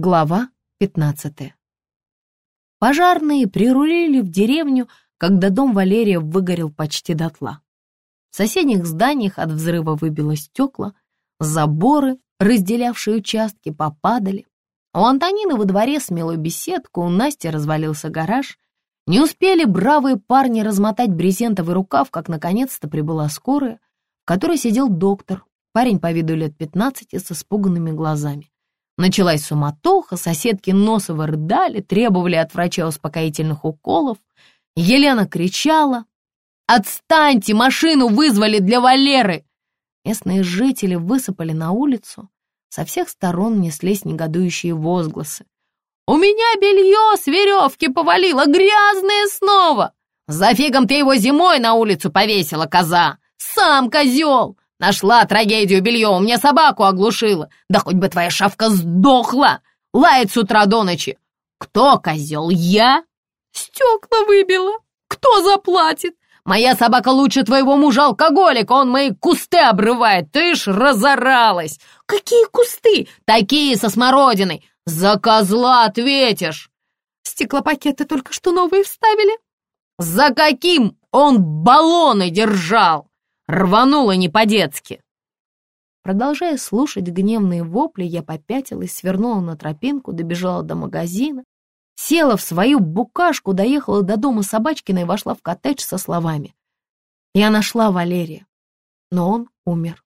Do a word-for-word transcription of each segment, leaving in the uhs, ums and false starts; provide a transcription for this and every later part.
Глава пятнадцатая. Пожарные прирулили в деревню, когда дом Валерия выгорел почти дотла. В соседних зданиях от взрыва выбило стекла, заборы, разделявшие участки, попадали. У Антонины во дворе смело беседку, у Насти развалился гараж. Не успели бравые парни размотать брезентовый рукав, как наконец-то прибыла скорая, в которой сидел доктор, парень по виду лет пятнадцати с испуганными глазами. Началась суматоха, соседки Носова рыдали, требовали от врача успокоительных уколов. Елена кричала: «Отстаньте, машину вызвали для Валеры!» Местные жители высыпали на улицу. Со всех сторон неслись негодующие возгласы. «У меня белье с веревки повалило, грязное снова! За фигом ты его зимой на улицу повесила, коза! Сам козел! Нашла трагедию белье, у меня собаку оглушила. Да хоть бы твоя шавка сдохла! Лает с утра до ночи! Кто козел? Я? Стекла выбила! Кто заплатит? Моя собака лучше твоего мужа-алкоголика, он мои кусты обрывает, ты ж разоралась! Какие кусты? Такие со смородиной! За козла ответишь! Стеклопакеты только что новые вставили. За каким он баллоны держал? Рвануло не по-детски. Продолжая слушать гневные вопли, я попятилась, свернула на тропинку, добежала до магазина, села в свою букашку, доехала до дома Собачкина и вошла в коттедж со словами: «Я нашла Валерия, но он умер».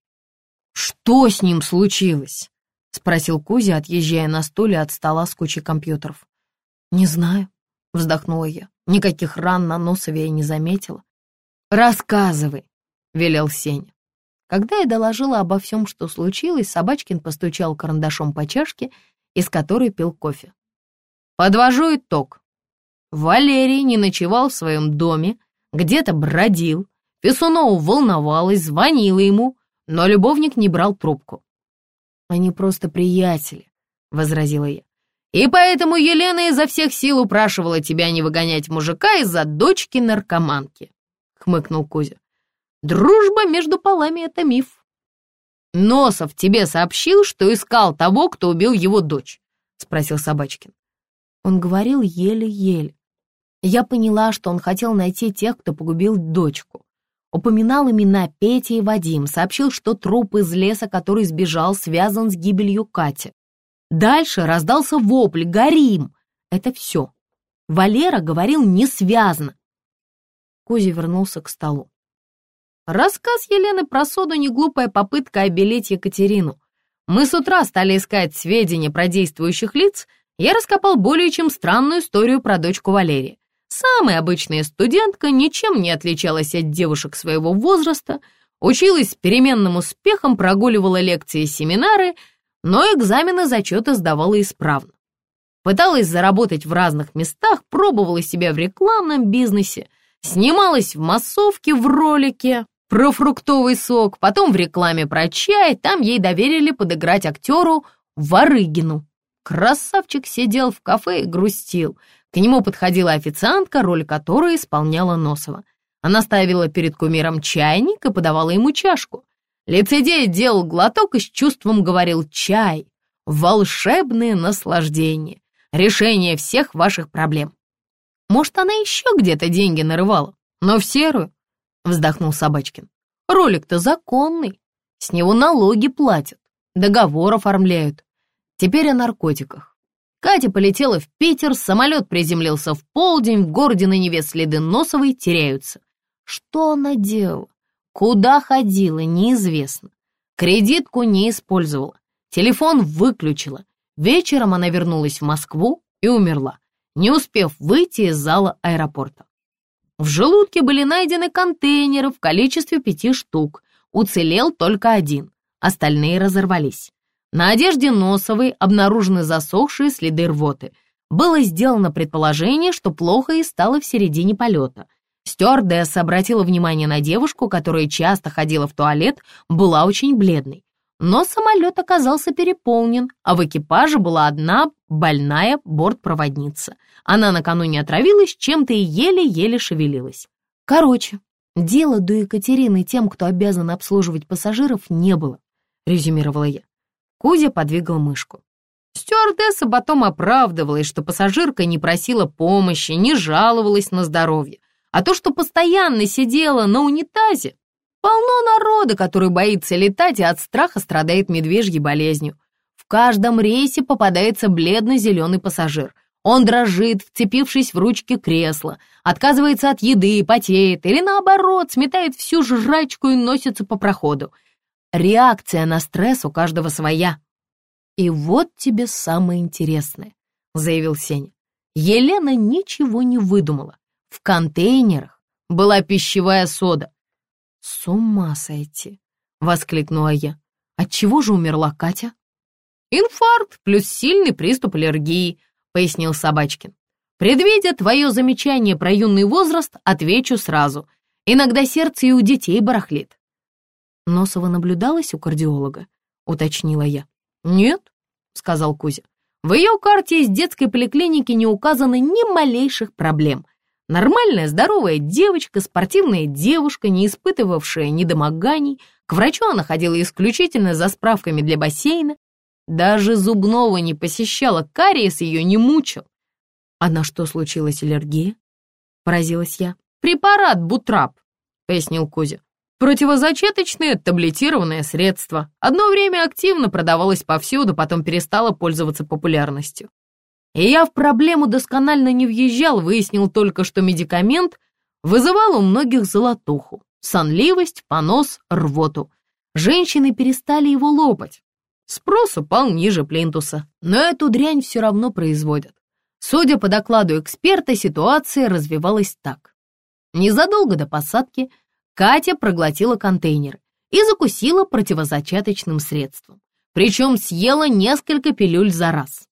«Что с ним случилось?» — спросил Кузя, отъезжая на стуле от стола с кучей компьютеров. «Не знаю», — вздохнула я. «Никаких ран на Носове я не заметила». «Рассказывай», — велел Сеня. Когда я доложила обо всем, что случилось, Собачкин постучал карандашом по чашке, из которой пил кофе. «Подвожу итог. Валерий не ночевал в своем доме, где-то бродил, Писунова волновалась, звонила ему, но любовник не брал трубку». «Они просто приятели», — возразила я. «И поэтому Елена изо всех сил упрашивала тебя не выгонять мужика из-за дочки наркоманки», — хмыкнул Кузя. «Дружба между полами — это миф». «Носов тебе сообщил, что искал того, кто убил его дочь?» — спросил Собачкин. Он говорил еле-еле. Я поняла, что он хотел найти тех, кто погубил дочку. Упоминал имена Петя и Вадим, сообщил, что труп из леса, который сбежал, связан с гибелью Кати. Дальше раздался вопль: «Горим!» Это все. Валера говорил несвязно. Кузя вернулся к столу. Рассказ Елены про соду — не глупая попытка обелить Екатерину. Мы с утра стали искать сведения про действующих лиц. Я раскопал более чем странную историю про дочку Валерия. Самая обычная студентка, ничем не отличалась от девушек своего возраста, училась с переменным успехом, прогуливала лекции и семинары, но экзамены, зачеты сдавала исправно. Пыталась заработать в разных местах, пробовала себя в рекламном бизнесе, снималась в массовке в ролике про фруктовый сок, потом в рекламе про чай, там ей доверили подыграть актеру Варыгину. Красавчик сидел в кафе и грустил. К нему подходила официантка, роль которой исполняла Носова. Она ставила перед кумиром чайник и подавала ему чашку. Лицедей делал глоток и с чувством говорил: «Чай — волшебное наслаждение, решение всех ваших проблем». Может, она еще где-то деньги нарывала, но в серую, — вздохнул Собачкин. Ролик-то законный, с него налоги платят, договор оформляют. Теперь о наркотиках. Катя полетела в Питер, самолет приземлился в полдень, в городе на Неве следы Носовой теряются. Что она делала? Куда ходила, неизвестно. Кредитку не использовала, телефон выключила. Вечером она вернулась в Москву и умерла, не успев выйти из зала аэропорта. В желудке были найдены контейнеры в количестве пяти штук. Уцелел только один, остальные разорвались. На одежде Носовой обнаружены засохшие следы рвоты. Было сделано предположение, что плохо ей стало в середине полета. Стюардесса обратила внимание на девушку, которая часто ходила в туалет, была очень бледной. Но самолет оказался переполнен, а в экипаже была одна больная бортпроводница. Она накануне отравилась чем-то и еле-еле шевелилась. Короче, дела до Екатерины тем, кто обязан обслуживать пассажиров, не было, резюмировала я. Кузя подвигал мышку. Стюардесса потом оправдывалась, что пассажирка не просила помощи, не жаловалась на здоровье, а то, что постоянно сидела на унитазе. Полно народа, который боится летать и от страха страдает медвежьей болезнью. В каждом рейсе попадается бледно-зеленый пассажир. Он дрожит, вцепившись в ручки кресла, отказывается от еды, потеет или, наоборот, сметает всю жрачку и носится по проходу. Реакция на стресс у каждого своя. «И вот тебе самое интересное», — заявил Сеня. Елена ничего не выдумала. В контейнерах была пищевая сода. «С ума сойти!» — воскликнула я. «Отчего же умерла Катя?» «Инфаркт плюс сильный приступ аллергии», — пояснил Собачкин. «Предвидя твое замечание про юный возраст, отвечу сразу. Иногда сердце и у детей барахлит». «Носова наблюдалась у кардиолога?» — уточнила я. «Нет», — сказал Кузя. «В ее карте из детской поликлиники не указано ни малейших проблем. Нормальная, здоровая девочка, спортивная девушка, не испытывавшая недомоганий. К врачу она ходила исключительно за справками для бассейна. Даже зубного не посещала, кариес ее не мучил». «А на что случилась аллергия?» — поразилась я. «Препарат Бутрап», — пояснил Кузя. «Противозачаточное таблетированное средство. Одно время активно продавалось повсюду, потом перестало пользоваться популярностью. И я в проблему досконально не въезжал, выяснил только, что медикамент вызывал у многих золотуху, сонливость, понос, рвоту. Женщины перестали его лопать. Спрос упал ниже плинтуса, но эту дрянь все равно производят. Судя по докладу эксперта, ситуация развивалась так. Незадолго до посадки Катя проглотила контейнер и закусила противозачаточным средством, причем съела несколько пилюль за раз.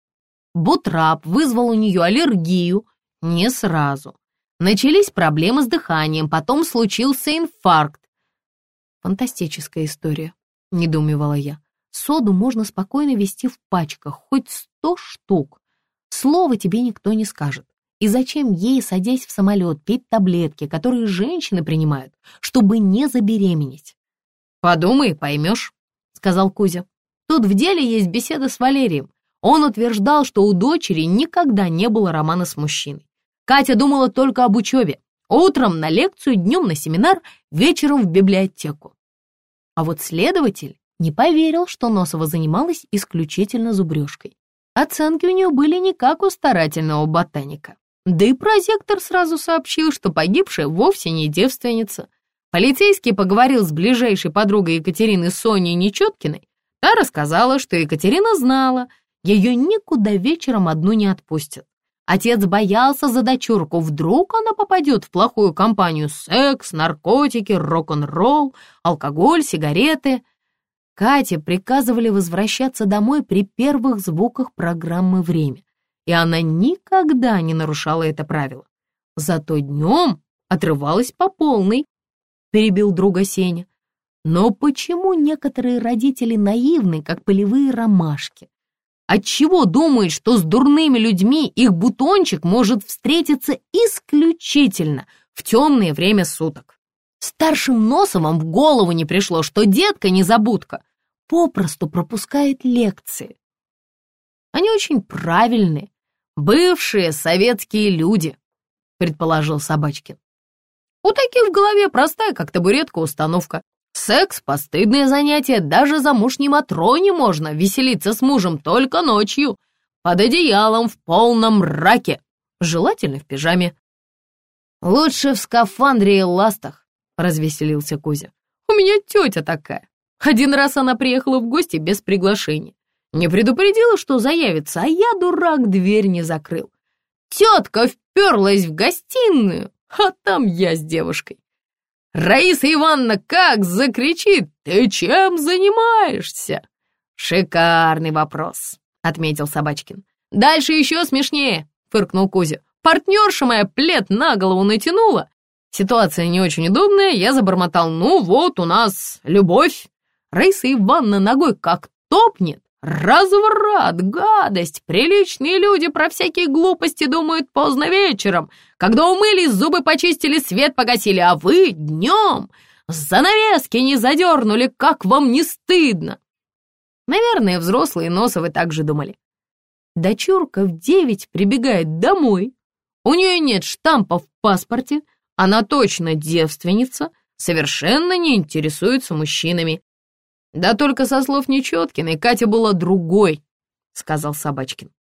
Бутрап вызвал у нее аллергию не сразу. Начались проблемы с дыханием, потом случился инфаркт. «Фантастическая история», — недоумевала я. «Соду можно спокойно везти в пачках, хоть сто штук. Слова тебе никто не скажет. И зачем ей, садясь в самолет, пить таблетки, которые женщины принимают, чтобы не забеременеть?» «Подумай, поймешь», — сказал Кузя. «Тут в деле есть беседа с Валерием. Он утверждал, что у дочери никогда не было романа с мужчиной. Катя думала только об учебе. Утром на лекцию, днем на семинар, вечером в библиотеку. А вот следователь не поверил, что Носова занималась исключительно зубрежкой. Оценки у нее были не как у старательного ботаника. Да и прозектор сразу сообщил, что погибшая вовсе не девственница. Полицейский поговорил с ближайшей подругой Екатерины Соней Нечеткиной. Та рассказала, что Екатерина знала, ее никуда вечером одну не отпустят. Отец боялся за дочурку, вдруг она попадет в плохую компанию: секс, наркотики, рок-н-ролл, алкоголь, сигареты. Кате приказывали возвращаться домой при первых звуках программы «Время», и она никогда не нарушала это правило. Зато днем отрывалась по полной, перебил друга Сеня. Но почему некоторые родители наивны, как полевые ромашки? Отчего думают, что с дурными людьми их бутончик может встретиться исключительно в темное время суток? Старшим Носовым в голову не пришло, что детка-незабудка попросту пропускает лекции. Они очень правильные, бывшие советские люди, предположил Собачкин. У таких в голове простая, как табуретка, установка. Секс — постыдное занятие, даже замужней Матроне можно веселиться с мужем только ночью, под одеялом в полном мраке, желательно в пижаме. «Лучше в скафандре и ластах», — развеселился Кузя. «У меня тетя такая. Один раз она приехала в гости без приглашения. Не предупредила, что заявится, а я, дурак, дверь не закрыл. Тетка вперлась в гостиную, а там я с девушкой. Раиса Ивановна как закричит: «Ты чем занимаешься?» «Шикарный вопрос», — отметил Собачкин. «Дальше еще смешнее», — фыркнул Кузя. «Партнерша моя плед на голову натянула. Ситуация не очень удобная, я забормотал: ну вот у нас любовь. Раиса Ивановна ногой как топнет. Разврат, гадость, приличные люди про всякие глупости думают поздно вечером, когда умылись, зубы почистили, свет погасили, а вы днем занавески не задернули, как вам не стыдно?» Наверное, взрослые Носовы так же думали. Дочурка в девять прибегает домой. У нее нет штампа в паспорте, она точно девственница, совершенно не интересуется мужчинами. Да только со слов Нечеткиной Катя была другой, сказал Собачкин.